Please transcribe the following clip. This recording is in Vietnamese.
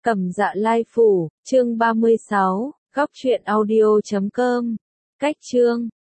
Cẩm Dạ Lai Phủ, chương 36, góc truyện audio.com. Cách chương